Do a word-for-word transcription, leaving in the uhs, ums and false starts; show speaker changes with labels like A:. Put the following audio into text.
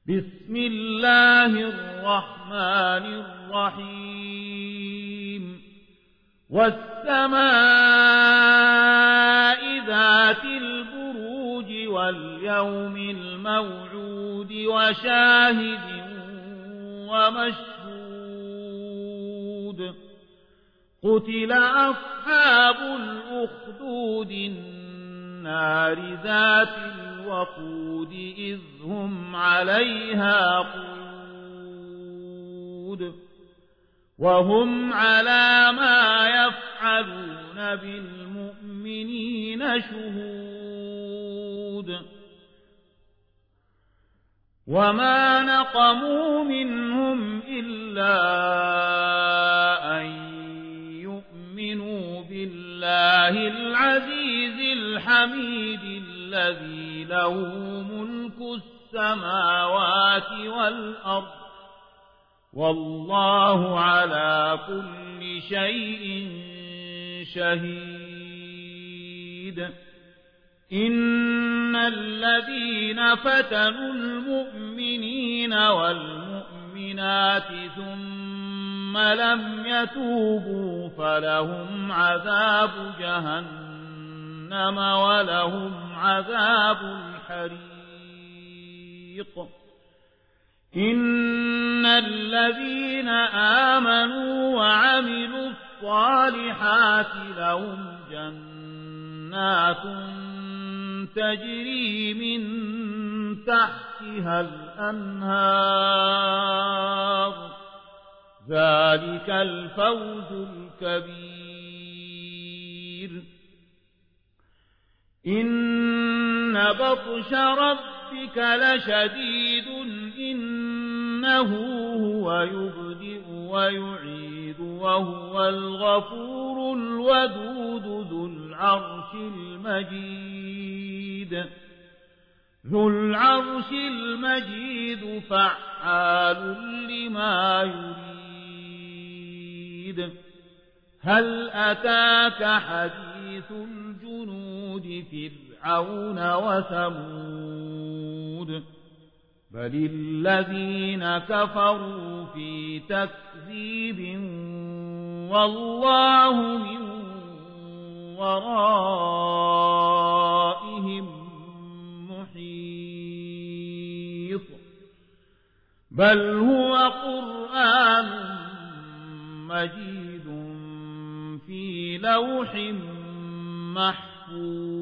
A: بسم الله الرحمن الرحيم والسماء ذات البروج واليوم الموعود وشاهد ومشهود قتل أصحاب الأخدود النار ذات الوقود إذ هم عليها قعود وهم على ما يفعلون بالمؤمنين شهود وما نقموا منهم إلا أن يؤمنوا بالله العزيز الحميد الذي له ملك السماوات والأرض والله على كل شيء شهيد إن الذين فتنوا المؤمنين والمؤمنات ثم لم يتوبوا فلهم عذاب جهنم ولهم عذاب الحريق إن الذين آمنوا وعملوا الصالحات لهم جنات تجري من تحتها الأنهار ذلك الفوز الكبير إن بطش ربك لشديد إنه هو يبدئ ويعيد وهو الغفور الودود ذو العرش المجيد ذو العرش المجيد فعال لما يريد هل أتاك حديث الجنود فرعون وثمود بل الذين كفروا في تكذيب والله من ورائهم محيط بل هو قرآن مجيد في لوح محفوظ